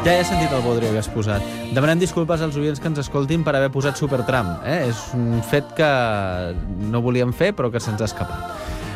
Ja he sentit el bodrio que has posat. Demanem disculpes als oients que ens escoltin per haver posat Supertramp. És un fet que no volíem fer, però que se'ns ha escapat.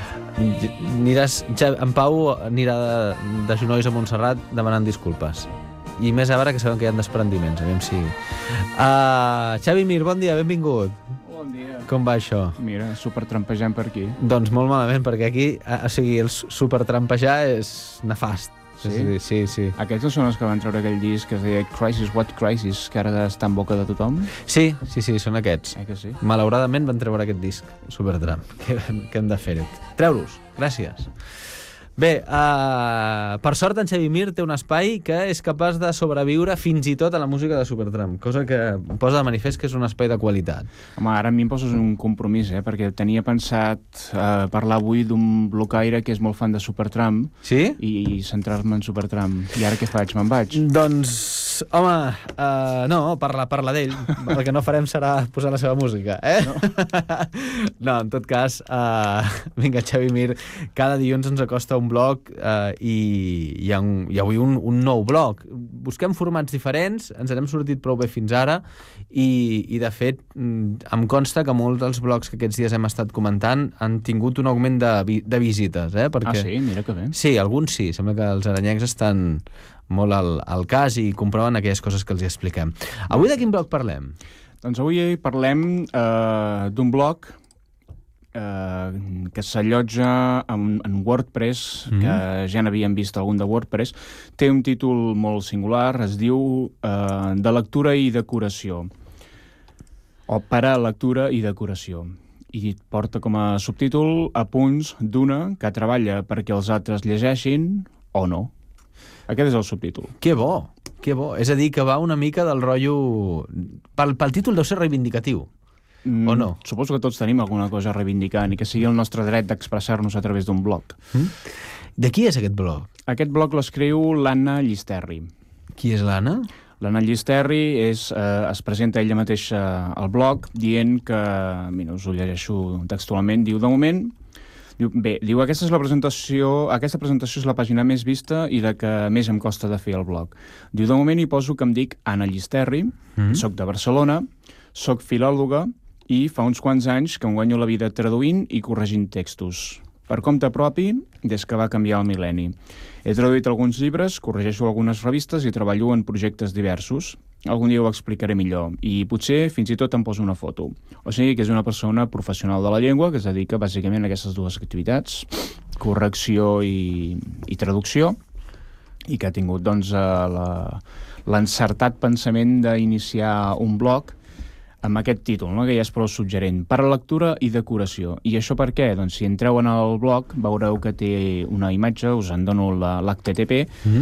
En Pau anirà de genolls a Montserrat demanant disculpes. I més ara que sabem que hi ha desprendiments. Aviam si... Xavi Mir, bon dia, benvingut. Bon dia. Com va això? Mira, supertrampejant per aquí. Doncs molt malament, perquè aquí, el supertrampejar és nefast. Sí? Sí. Aquests no són els que van treure aquell disc que es deia Crisis, What Crisis, que ara està en boca de tothom? Sí, són aquests. Que sí? Malauradament van treure aquest disc, Supertramp. Què hem de fer-ho? Treu-los, gràcies. Bé, per sort en Xavi Mir té un espai que és capaç de sobreviure fins i tot a la música de Supertramp, cosa que posa de manifest que és un espai de qualitat. Home, ara a mi em poses un compromís, perquè tenia pensat parlar avui d'un blocaire que és molt fan de Supertramp. Sí? I centrar-me en Supertramp. I ara què faig? Me'n vaig? Doncs, home, no, parla d'ell. El que no farem serà posar la seva música, No, en tot cas, vinga, Xavi Mir, cada dilluns ens acosta un blog i avui un nou blog. Busquem formats diferents, ens n'hem sortit prou bé fins ara i de fet em consta que molts dels blogs que aquests dies hem estat comentant han tingut un augment de visites. Perquè... Ah, sí? Mira que bé. Sí, alguns sí. Sembla que els aranyencs estan molt al cas i comproven aquelles coses que els hi expliquem. Avui de quin blog parlem? Doncs avui parlem d'un blog que s'allotja en WordPress, que ja n'havíem vist algun de WordPress. Té un títol molt singular, es diu De lectura i decoració, o per a lectura i decoració. I porta com a subtítol Apunts d'una que treballa perquè els altres llegeixin o no. Aquest és el subtítol. Que bo, que bo. És a dir, que va una mica del rotllo... Pel títol deu ser reivindicatiu. O no? Suposo que tots tenim alguna cosa a reivindicar, ni que sigui el nostre dret d'expressar-nos a través d'un blog. De qui és aquest blog? Aquest blog l'escriu l'Anna Llisterri. Qui és l'Anna? L'Anna Llisterri es presenta ella mateixa al blog dient que, mira, us ho llegeixo textualment, diu, de moment... Diu, aquesta presentació és la pàgina més vista i la que més em costa de fer al blog. Diu, de moment hi poso que em dic Anna Llisterri, soc de Barcelona, soc filòloga i fa uns quants anys que em guanyo la vida traduint i corregint textos. Per compte propi, des que va canviar el mil·lenni. He traduït alguns llibres, corregeixo algunes revistes i treballo en projectes diversos. Algun dia ho explicaré millor. I potser fins i tot em poso una foto. O sigui que és una persona professional de la llengua que es dedica bàsicament a aquestes dues activitats, correcció i traducció, i que ha tingut doncs, l'encertat pensament d'iniciar un blog amb aquest títol, no? Que ja és prou suggerent, per a lectura i decoració. I això per què? Doncs si entreu en el blog veureu que té una imatge, us en dono l'HTTP,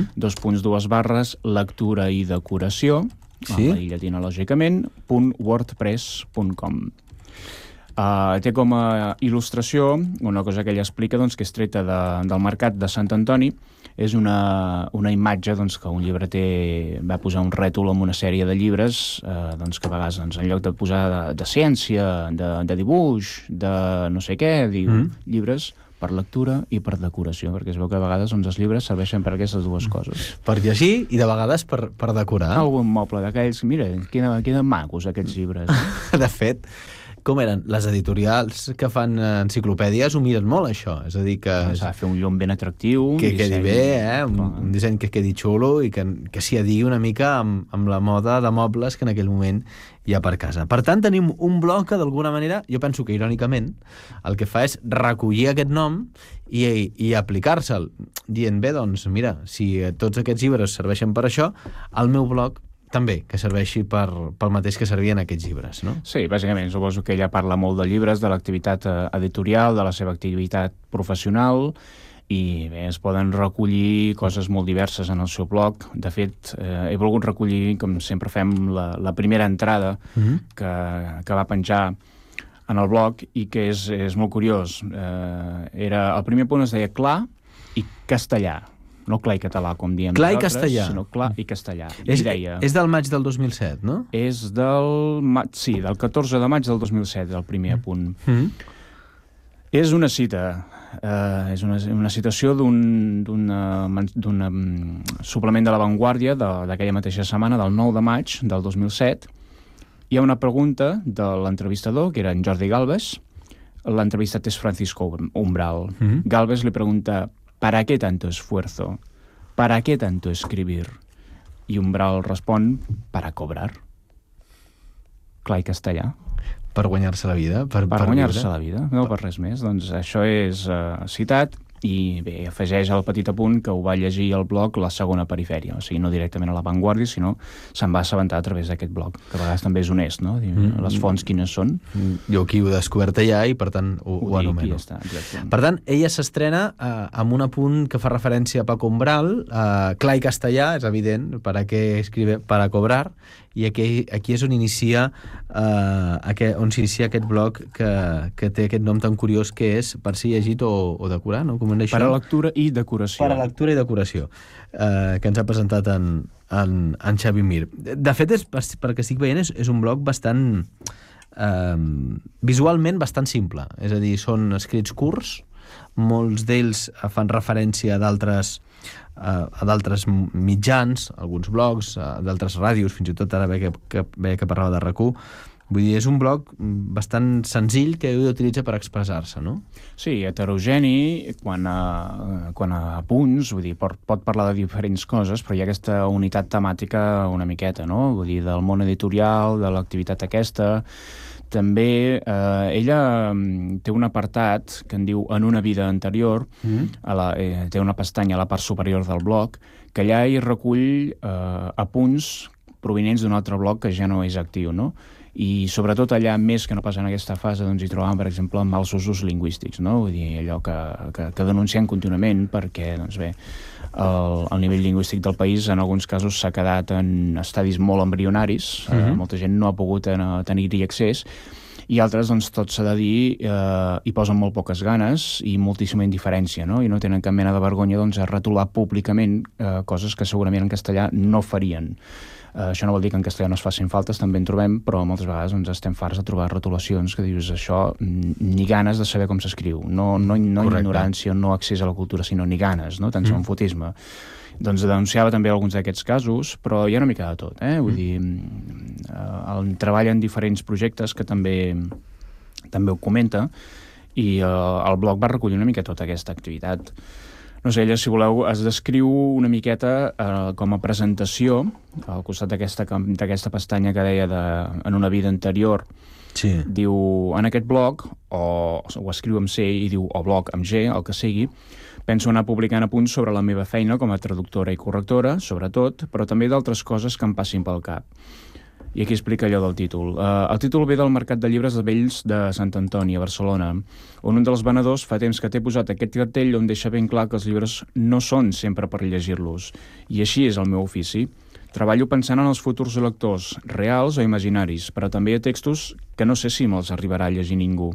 /lectura i decoració, sí? I llatina lògicament, .wordpress.com. Té com a il·lustració una cosa que ella explica, doncs, que és treta del mercat de Sant Antoni. És una imatge doncs, que un llibreter va posar un rètol amb una sèrie de llibres doncs, que a vegades doncs, en lloc de posar de ciència, de dibuix, de no sé què, diu llibres per lectura i per decoració, perquè es veu que a vegades doncs, els llibres serveixen per aquestes dues coses. Per llegir i de vegades per decorar. Algun moble d'aquells, mira, queden macos aquests llibres. De fet, com eren? Les editorials que fan enciclopèdies ho miren molt, això. És a dir, que... S'ha de fer un llum ben atractiu. Que quedi bé, un disseny que quedi xulo i que s'hi adigui una mica amb la moda de mobles que en aquell moment hi ha per casa. Per tant, tenim un blog que, d'alguna manera, jo penso que, irònicament, el que fa és recollir aquest nom i aplicar-se'l, dient, bé, doncs, mira, si tots aquests llibres serveixen per això, el meu blog també, que serveixi pel mateix que servien aquests llibres, no? Sí, bàsicament, suposo que ella parla molt de llibres, de l'activitat editorial, de la seva activitat professional, i bé, es poden recollir coses molt diverses en el seu blog. De fet, he volgut recollir, com sempre fem, la primera entrada que va penjar en el blog i que és molt curiós. El primer punt es deia clar i castellà. No clar i català, com diem clar i castellà. Sinó clar i castellà. És del maig del 2007, no? És del 14 de maig del 2007, el primer apunt. És una cita. És una citació d'un suplement de La Vanguardia d'aquella mateixa setmana, del 9 de maig del 2007. Hi ha una pregunta de l'entrevistador, que era en Jordi Galvez. L'entrevistat és Francisco Umbral. Galvez li pregunta: ¿para qué tanto esfuerzo? ¿Para qué tanto escribir? I Umbral respon: para cobrar. Clar i castellà. Per guanyar-se la vida? Per guanyar-se la vida, no per res més. Doncs això és citat i bé, afegeix al petit apunt que ho va llegir al blog La Segona Perifèria, o sigui, no directament a La Vanguardia, sinó se'n va assabentar a través d'aquest blog, que a vegades també és honest, no? Les fonts quines són. Jo aquí ho he descobert allà i per tant ho anomeno. Ja està, per tant, ella s'estrena amb un apunt que fa referència a Paco Umbral, clar i castellà, és evident, para qué escribe, para cobrar, i aquí és on s'inicia aquest blog que té aquest nom tan curiós, que és per ser llegit o decorar, no? Com per a lectura i decoració. Per a lectura i decoració, que ens ha presentat en Xavi Mir. De fet, perquè estic veient, és un blog bastant visualment bastant simple, és a dir, són escrits curts, molts d'ells fan referència a d'altres mitjans, alguns blogs, d'altres ràdios, fins i tot ara veia que parlava de RAC1. Vull dir, és un blog bastant senzill que ell utilitza per expressar-se, no? Sí, heterogeni quant a punts, vull dir, pot parlar de diferents coses, però hi ha aquesta unitat temàtica una miqueta, no? Vull dir, del món editorial, de l'activitat aquesta. També ella té un apartat que en diu En una vida anterior, té una pestanya a la part superior del blog, que allà hi recull apunts provinents d'un altre blog que ja no és actiu, no? I sobretot allà, més que no pas en aquesta fase, doncs hi trobàvem, per exemple, mals usos lingüístics, no? Vull dir, allò que denunciem contínuament perquè, doncs bé, el nivell lingüístic del país en alguns casos s'ha quedat en estadis molt embrionaris, molta gent no ha pogut tenir-hi accés, i altres, doncs, tot s'ha de dir, hi posen molt poques ganes i moltíssima indiferència, no? I no tenen cap mena de vergonya, doncs, a retolar públicament coses que segurament en castellà no farien. Això no vol dir que en castellà no es facin faltes, també en trobem, però moltes vegades doncs, estem farts de trobar rotulacions que dius això, ni ganes de saber com s'escriu, no ignorància, no accés a la cultura, sinó ni ganes, no? Tant enfotisme. Doncs denunciava també alguns d'aquests casos, però hi ha una mica de tot, Vull dir, treballa en diferents projectes que també ho comenta, i el blog va recollir una mica tota aquesta activitat. No sé, ella, si voleu, es descriu una miqueta com a presentació, al costat d'aquesta pestanya que deia en una vida anterior. Sí. Diu, en aquest blog, o escriu amb C i diu, o blog amb G, el que sigui, penso anar publicant apunts sobre la meva feina com a traductora i correctora, sobretot, però també d'altres coses que em passin pel cap. I aquí explica allò del títol. El títol ve del Mercat de Llibres de Vells de Sant Antoni, a Barcelona, on un dels venedors fa temps que té posat aquest cartell on deixa ben clar que els llibres no són sempre per llegir-los. I així és el meu ofici. Treballo pensant en els futurs lectors, reals o imaginaris, però també hi ha textos que no sé si me'ls arribarà a llegir ningú.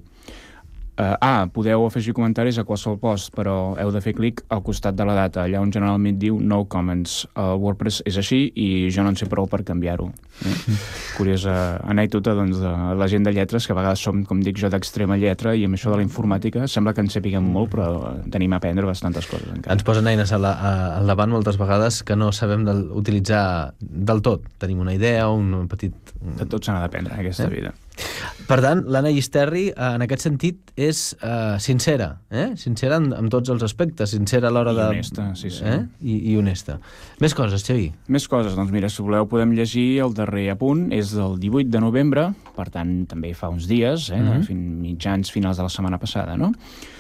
Podeu afegir comentaris a qualsevol post, però heu de fer clic al costat de la data, allà on generalment diu no comments. El WordPress és així i jo no en sé prou per canviar-ho. Curiosa anècdota, doncs, de la gent de lletres, que a vegades som, com dic jo, d'extrema lletra, i amb això de la informàtica sembla que en sapiguem molt, però tenim a aprendre bastantes coses encara. Ens posen eines al davant moltes vegades que no sabem utilitzar del tot. Tenim una idea, un petit... De tot s'ha d'aprendre en aquesta vida. Per tant, l'Anna Llisterri, en aquest sentit, és sincera, sincera en tots els aspectes, sincera a l'hora de... I honesta, sí. I honesta. Més coses, Xavi? Més coses, doncs mira, si voleu podem llegir el darrer apunt, és del 18 de novembre, per tant, també fa uns dies, mitjans finals de la setmana passada, no?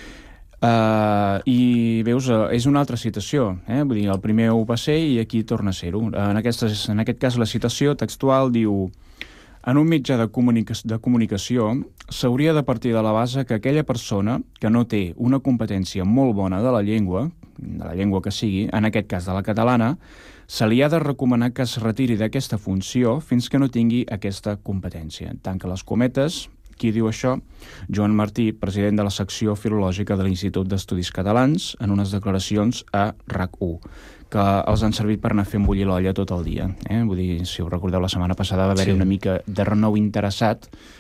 I veus, és una altra citació, vull dir, el primer ho va ser i aquí torna a ser-ho. En aquest cas la citació textual diu: en un mitjà de comunicació s'hauria de partir de la base que aquella persona que no té una competència molt bona de la llengua que sigui, en aquest cas de la catalana, se li ha de recomanar que es retiri d'aquesta funció fins que no tingui aquesta competència. Tanca les cometes. Qui diu això? Joan Martí, president de la secció filològica de l'Institut d'Estudis Catalans, en unes declaracions a RAC1, que els han servit per anar fent bullir l'olla tot el dia. Vull dir, si us recordeu, la setmana passada va haver-hi una mica de renou interessat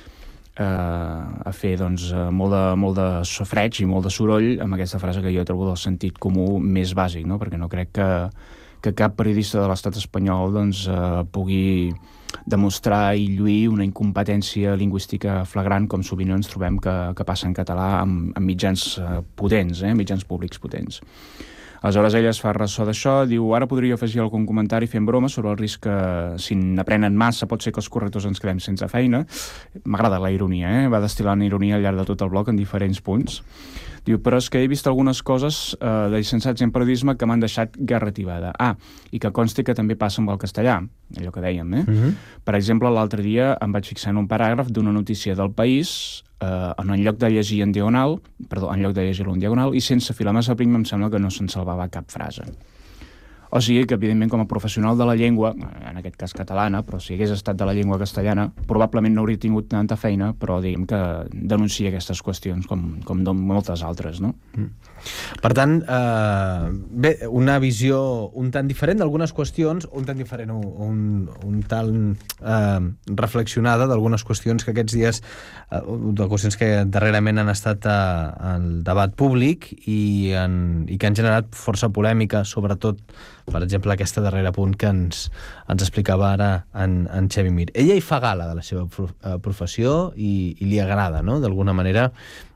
a fer doncs, molt de sofreig i molt de soroll amb aquesta frase que jo trobo del sentit comú més bàsic, no? Perquè no crec que cap periodista de l'estat espanyol doncs, pugui demostrar i lluir una incompetència lingüística flagrant com sovint ens trobem que passa en català amb mitjans potents, mitjans públics potents. Aleshores ella es fa ressò d'això, diu ara podria afegir algun comentari fent broma sobre el risc que si n'aprenen massa pot ser que els correctors ens quedem sense feina. M'agrada la ironia, va destil·lant ironia al llarg de tot el bloc en diferents punts. Diu, però és que he vist algunes coses de llicenciats en periodisme que m'han deixat garrativada. I que consti que també passa amb el castellà, allò que dèiem, Per exemple, l'altre dia em vaig fixar en un paràgraf d'una notícia del País en lloc de llegir-lo en diagonal i sense filar massa prim em sembla que no se'n salvava cap frase. O sigui que, evidentment, com a professional de la llengua, en aquest cas catalana, però si hagués estat de la llengua castellana, probablement no hauria tingut tanta feina, però diguem que denuncia aquestes qüestions com moltes altres, no? Per tant, bé, una visió un tant diferent d'algunes qüestions, un tant diferent, un tant reflexionada d'algunes qüestions que aquests dies, de qüestions que darrerament han estat al debat públic i que han generat força polèmica, sobretot, per exemple, aquesta darrera punt que ens explicava ara en Xavi Mir. Ella hi fa gala de la seva professió i li agrada, no?, d'alguna manera,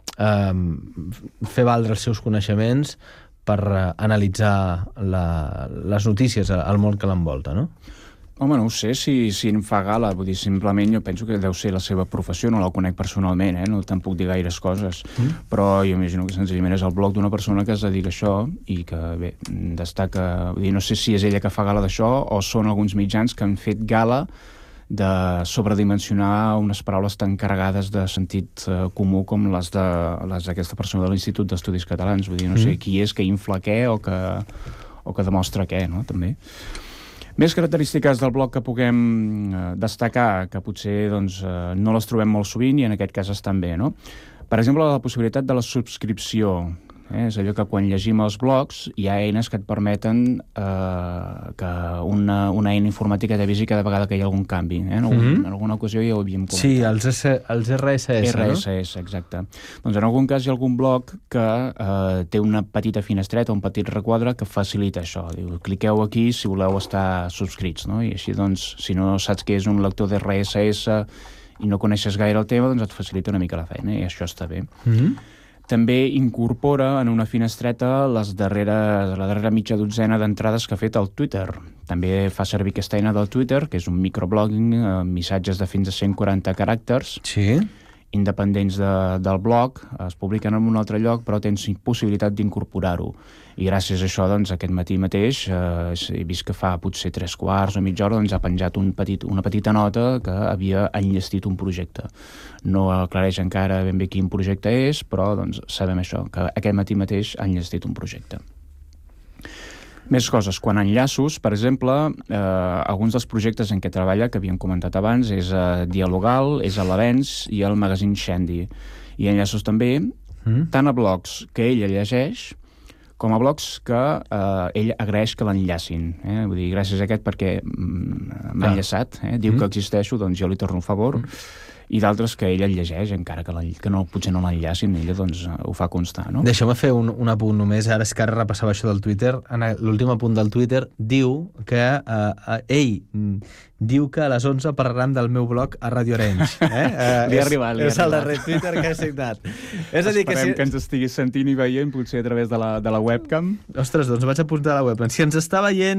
fer valdre els seus coneixements per analitzar les notícies, el món que l'envolta, no? Home, no ho sé si en fa gala, vull dir, simplement jo penso que deu ser la seva professió, no la conec personalment, no te'n puc dir gaires coses, però jo imagino que senzillament és el blog d'una persona que es dedica a això i que, bé, destaca, vull dir, no sé si és ella que fa gala d'això o són alguns mitjans que han fet gala de sobredimensionar unes paraules tan carregades de sentit comú com les d'aquesta persona de l'Institut d'Estudis Catalans, vull dir, no sé qui és que infla què o que demostra què, no?, també. Més característiques del blog que puguem destacar, que potser doncs, no les trobem molt sovint i en aquest cas estan bé, no? Per exemple, la possibilitat de la subscripció. És allò que quan llegim els blogs hi ha eines que et permeten que una eina informàtica t'avisi cada vegada que hi ha algun canvi. En alguna ocasió ja ho havíem comentat. Sí, els RSS, RSS, exacte. Doncs en algun cas hi ha algun blog que té una petita finestreta, un petit requadre que facilita això. Diu, cliqueu aquí si voleu estar subscrits, no? I així, doncs, si no saps què és un lector d'RSS i no coneixes gaire el tema, doncs et facilita una mica la feina i això està bé. També incorpora en una finestreta la darrera mitja dotzena d'entrades que ha fet al Twitter. També fa servir aquesta eina del Twitter, que és un microblogging amb missatges de fins a 140 caràcters, independents del blog, es publiquen en un altre lloc, però tens possibilitat d'incorporar-ho. I gràcies a això, doncs, aquest matí mateix, he vist que fa potser 3/4 o mitja hora, doncs ha penjat una petita nota que havia enllestit un projecte. No aclareix encara ben bé quin projecte és, però doncs, sabem això, que aquest matí mateix ha enllestit un projecte. Més coses. Quan enllaços, per exemple, alguns dels projectes en què treballa, que havíem comentat abans, és Dialogal, és l'Avenç i el magazine Shandy. I enllaços també tant a blogs que ella llegeix com a blogs que ell agraeix que l'enllacin. Vull dir, gràcies a aquest perquè m'ha enllaçat, diu que existeixo, doncs jo li torno un favor, i d'altres que ella llegeix, encara que potser no l'enllacin, ella doncs ho fa constar, no? Deixa'm fer un apunt només, ara és que ara repassava això del Twitter, en l'últim apunt del Twitter diu que ell diu que a les 11 parlaran del meu blog a Radio Arenys. Li ha arribat. És el darrer Twitter que he signat. És a dir, esperem que ens estiguis sentint i veient, potser a través de la webcam. Ostres, doncs vaig apuntar a la webcam. Si ens està veient,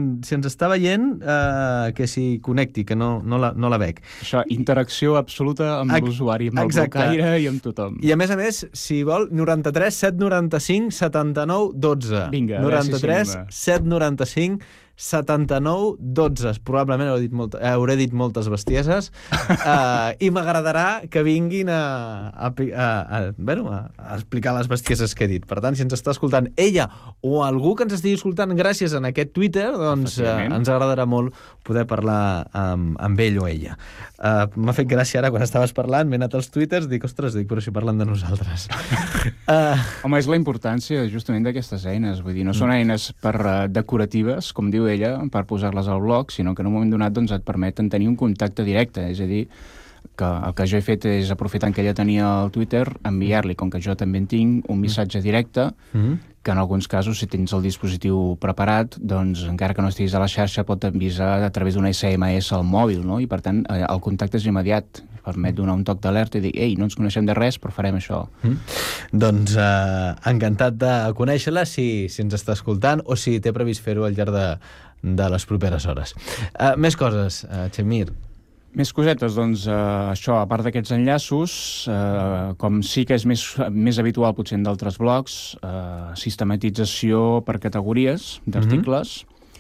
que s'hi connecti, que no la veig. Això, interacció absoluta amb l'usuari, amb el blocaire i amb tothom. I a més, si vol, 93 795 79 12. Vinga, 93 795 79 12. Probablement hauré dit moltes bestieses i m'agradarà que vinguin a explicar les bestieses que he dit. Per tant, si ens està escoltant ella o algú que ens estigui escoltant gràcies a aquest Twitter, doncs ens agradarà molt poder parlar amb ell o ella. M'ha fet gràcia ara quan estaves parlant, m'he anat als Twitters, però si parlen de nosaltres. Home, és la importància justament d'aquestes eines, vull dir, no són eines decoratives, com diu ella, per posar-les al blog, sinó que en un moment donat doncs, et permeten tenir un contacte directe, és a dir, el que jo he fet és, aprofitant que ella tenia el Twitter, enviar-li, com que jo també en tinc, un missatge directe, que en alguns casos, si tens el dispositiu preparat, doncs, encara que no estiguis a la xarxa, pot envisar a través d'una SMS al mòbil, no? I, per tant, el contacte és immediat. Permet donar un toc d'alerta i dir, ei, no ens coneixem de res, però farem això. Doncs encantat de conèixer-la, si ens està escoltant, o si té previst fer-ho al llarg de les properes hores. Més coses, Xemir. Més cosetes, doncs, això, a part d'aquests enllaços, com sí que és més habitual potser en d'altres blogs, sistematització per categories d'articles.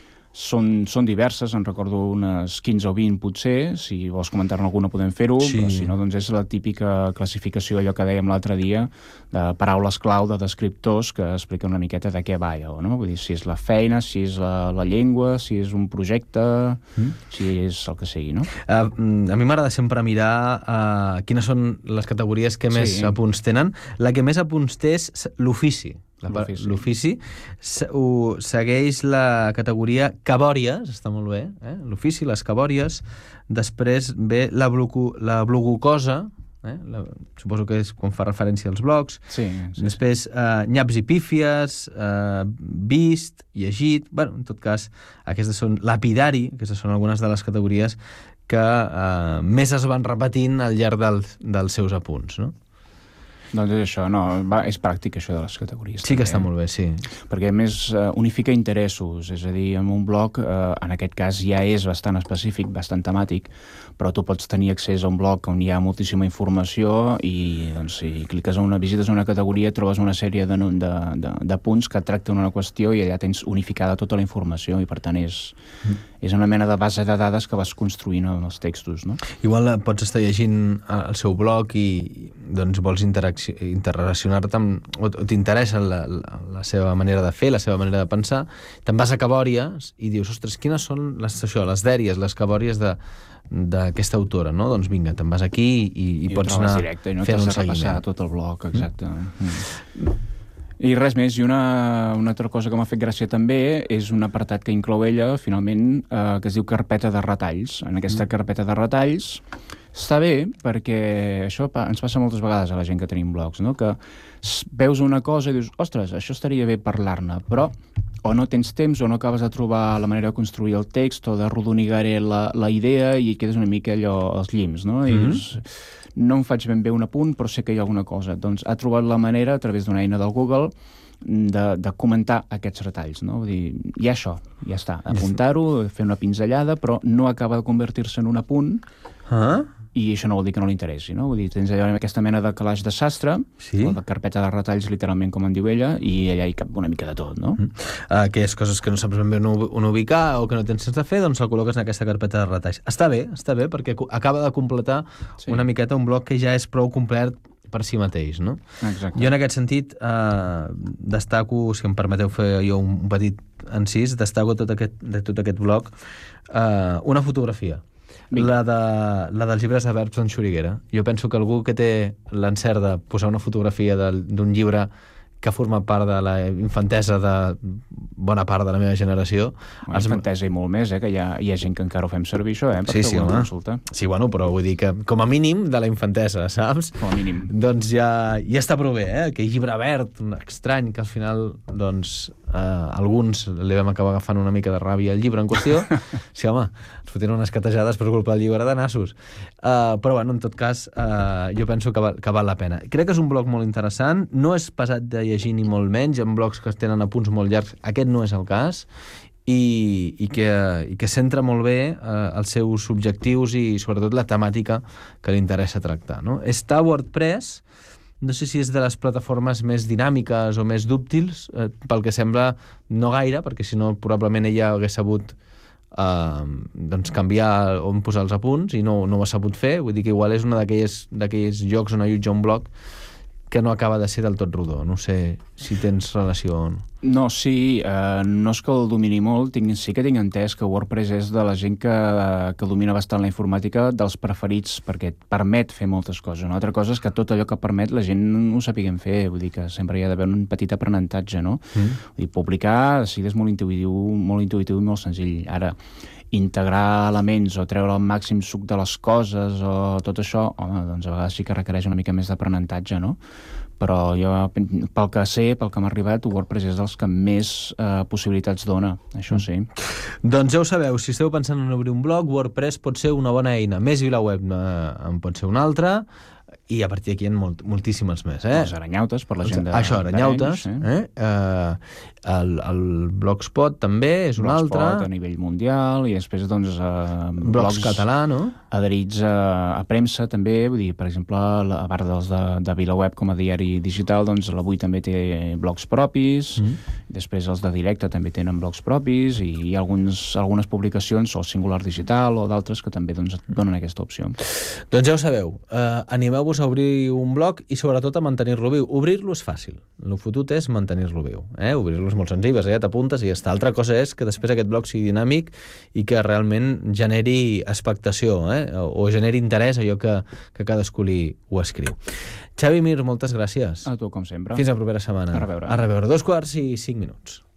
Són diverses, en recordo unes 15 o 20 potser, si vols comentar-ne alguna podem fer-ho, però si no, doncs és la típica classificació, allò que dèiem l'altre dia, de paraules clau de descriptors que expliquen una miqueta de què va allò, no? Vull dir, si és la feina, si és la llengua, si és un projecte, si és el que sigui, no? A mi m'agrada sempre mirar quines són les categories que més apunts tenen. La que més apunts té és l'ofici. L'ofici segueix la categoria cabòries, està molt bé, l'ofici, les cabòries. Després ve la blogocosa, suposo que és quan fa referència als blogs. Després nyaps i pífies, vist, llegit. Bueno, en tot cas, aquestes són lapidari, aquestes són algunes de les categories que més es van repetint al llarg dels seus apunts, no? Doncs és això, és pràctic això de les categories. Sí que està molt bé, sí. Perquè a més unifica interessos, és a dir, en un blog en aquest cas ja és bastant específic, bastant temàtic, però tu pots tenir accés a un blog on hi ha moltíssima informació i doncs, si visites una categoria trobes una sèrie de punts que tracten una qüestió i allà tens unificada tota la informació i per tant és una mena de base de dades que vas construint en els textos, no? Igual pots estar llegint el seu blog i doncs vols interrelacionar-te amb, o t'interessa la seva manera de fer, la seva manera de pensar, te'n vas a cabòries i dius, ostres, quines són les dèries, les cabòries d'aquesta autora, no? Doncs vinga, te'n vas aquí i pots anar directe, i no fent un seguiment. I no t'has de repassar tot el blog, exacte. I res més, i una altra cosa que m'ha fet gràcia també és un apartat que inclou ella, finalment, que es diu carpeta de retalls. En aquesta carpeta de retalls està bé perquè això ens passa moltes vegades a la gent que tenim blogs, no? Que veus una cosa i dius, ostres, això estaria bé parlar-ne, però o no tens temps o no acabes de trobar la manera de construir el text o de rodonigar la idea i quedes una mica allò als llims, no? I dius, no em faig ben bé un apunt, però sé que hi ha alguna cosa. Doncs ha trobat la manera, a través d'una eina del Google, de comentar aquests retalls, no? Vull dir, hi ha això, ja està. Apuntar-ho, fer una pinzellada, però no acaba de convertir-se en un apunt i això no vol dir que no li interessi, no? Vull dir, tens allò aquesta mena de calaix de sastre, o de carpeta de retalls, literalment, com en diu ella, i allà hi cap una mica de tot, no? Aquelles coses que no saps ben bé on ubicar o que no tens sense fer, doncs el col·loques en aquesta carpeta de retalls. Està bé, perquè acaba de completar una miqueta un bloc que ja és prou complet per si mateix, no? Exacte. Jo en aquest sentit destaco, si em permeteu fer jo un petit encís, destaco de tot aquest bloc una fotografia. La dels llibres de verbs d'en Xuriguera. Jo penso que algú que té l'encert de posar una fotografia d'un llibre que forma part de la infantesa de bona part de la meva generació. Infantesa i molt més, que hi ha gent que encara ho fem servir, això, per fer alguna consulta. Sí, bueno, però vull dir que com a mínim de la infantesa, saps? Com a mínim. Doncs ja està prou bé, aquell llibre verd, estrany, que al final, doncs, alguns li vam acabar agafant una mica de ràbia al llibre en qüestió. Sí, home, ens fotien unes catejades per culpa del llibre de nassos. Però, bueno, en tot cas, jo penso que val la pena. Crec que és un blog molt interessant, no és pesat de llegir ni molt menys, en blogs que tenen apunts molt llargs, aquest no és el cas, i que centra molt bé els seus objectius i sobretot la temàtica que li interessa tractar, no? Està a WordPress, no sé si és de les plataformes més dinàmiques o més dúctils, pel que sembla no gaire, perquè si no probablement ella hagués sabut doncs canviar on posar els apunts i no ho ha sabut fer, vull dir que igual és una d'aquells llocs on allotja un blog que no acaba de ser del tot rodó. No sé si tens relació o no. No, sí, no és que el domini molt, sí que tinc entès que WordPress és de la gent que domina bastant la informàtica, dels preferits, perquè et permet fer moltes coses. Una altra cosa és que tot allò que permet la gent no ho sapiguem fer, vull dir que sempre hi ha d'haver un petit aprenentatge, no? Vull dir, publicar, sí, és molt intuïtiu i molt senzill. Ara, integrar elements o treure el màxim suc de les coses o tot això, home, doncs a vegades sí que requereix una mica més d'aprenentatge, no? Però jo, pel que sé, pel que m'ha arribat, WordPress és dels que més possibilitats dona, això sí. Doncs ja ho sabeu, si esteu pensant en obrir un blog, WordPress pot ser una bona eina. Més VilaWeb en pot ser una altra, i a partir d'aquí hi ha moltíssimes més. Les aranyautes, per la gent de... Això, aranyautes. El Blogspot també és un altre. Blogspot a nivell mundial, i després, doncs... blogs català, no? Adherits a premsa, també. Vull dir, per exemple, a part dels de VilaWeb com a diari digital, doncs l'Avui també té blogs propis, després els de Directe també tenen blogs propis, i hi ha algunes publicacions, o Singular Digital, o d'altres, que també doncs, et donen aquesta opció. Doncs ja ho sabeu, animeu-vos a obrir un blog i sobretot a mantenir-lo viu. Obrir-lo és fàcil, el fotut és mantenir-lo viu. Obrir-lo és molt senzill, t'apuntes i ja està. Altra cosa és que després aquest blog sigui dinàmic i que realment generi expectació, o generi interès allò que cadascú ho escriu. Xavi Mir, moltes gràcies. A tu, com sempre. Fins la propera setmana. A reveure. A reveure. 2:05.